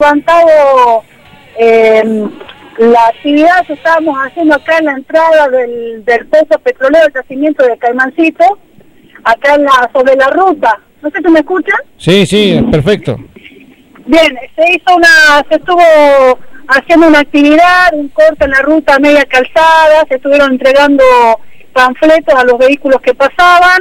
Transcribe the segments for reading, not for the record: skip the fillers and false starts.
levantado la actividad que estábamos haciendo acá en la entrada del pozo petrolero del yacimiento de Caimancito, acá sobre la ruta. No sé si me escuchan. Sí, perfecto. Bien, se estuvo haciendo una actividad, un corte en la ruta media calzada, se estuvieron entregando panfletos a los vehículos que pasaban,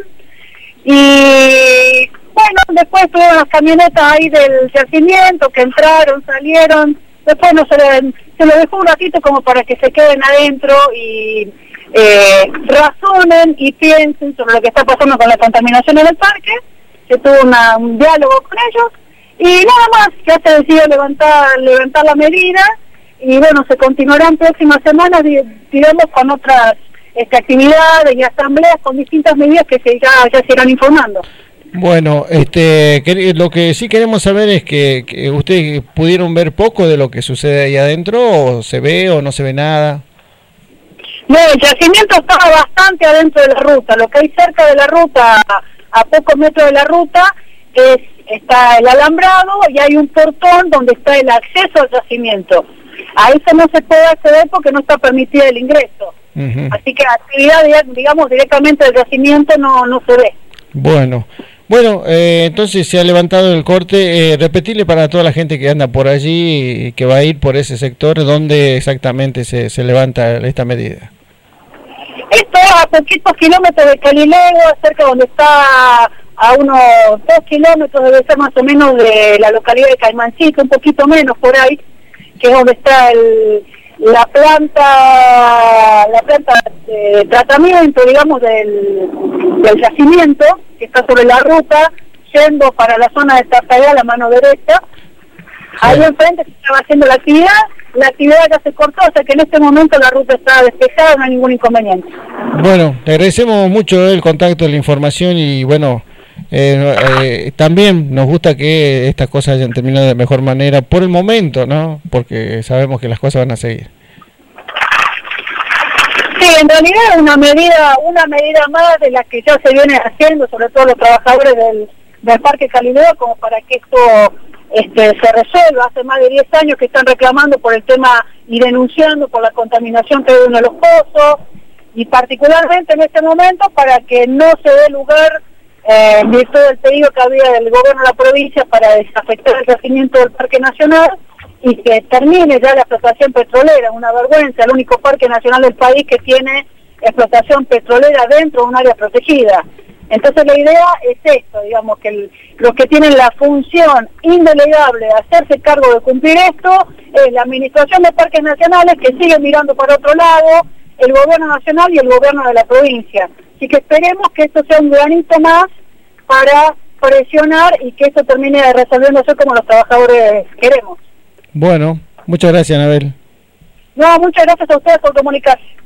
y bueno, después tuvieron las camionetas ahí del yacimiento que entraron, salieron, después se lo dejó un ratito como para que se queden adentro y razonen y piensen sobre lo que está pasando con la contaminación en el parque. Se tuvo un diálogo con ellos y nada más, ya se decidió levantar la medida, y bueno, se continuarán próximas semanas, digamos, con otras actividades y asambleas con distintas medidas que ya se irán informando. Bueno, lo que sí queremos saber es que ustedes pudieron ver poco de lo que sucede ahí adentro, o se ve o no se ve nada. No, el yacimiento estaba bastante adentro de la ruta. Lo que hay cerca de la ruta, a pocos metros de la ruta, está el alambrado y hay un portón donde está el acceso al yacimiento. A eso no se puede acceder porque no está permitido el ingreso. Así que la actividad, digamos, directamente del yacimiento no se ve. Bueno, entonces se ha levantado el corte. Repetirle para toda la gente que anda por allí y que va a ir por ese sector, ¿dónde exactamente se levanta esta medida? Esto a poquitos kilómetros de Calilego, cerca donde está, a unos 2 kilómetros, debe ser más o menos de la localidad de Caimancito, un poquito menos por ahí, que es donde está la planta de tratamiento, digamos, del yacimiento, que está sobre la ruta, yendo para la zona de Tartagal, a la mano derecha. Sí. Ahí enfrente se estaba haciendo la actividad ya se cortó, o sea que en este momento la ruta está despejada, no hay ningún inconveniente. Bueno, te agradecemos mucho el contacto, la información, y bueno, también nos gusta que estas cosas hayan terminado de mejor manera por el momento, ¿no? Porque sabemos que las cosas van a seguir. Sí, en realidad es una medida más de las que ya se viene haciendo, sobre todo los trabajadores del Parque Calileo, como para que esto se resuelva. Hace más de 10 años que están reclamando por el tema y denunciando por la contaminación que hay en los pozos, y particularmente en este momento para que no se dé lugar, en virtud del pedido que había del gobierno de la provincia para desafectar el yacimiento del Parque Nacional, y que termine ya la explotación petrolera. Una vergüenza, el único parque nacional del país que tiene explotación petrolera dentro de un área protegida. Entonces la idea es esto, digamos, que los que tienen la función indelegable de hacerse cargo de cumplir esto es la Administración de Parques Nacionales, que sigue mirando para otro lado, el Gobierno Nacional y el Gobierno de la provincia. Así que esperemos que esto sea un granito más para presionar y que esto termine resolviéndose como los trabajadores queremos. Bueno, muchas gracias, Anabel. No, muchas gracias a ustedes por comunicarse.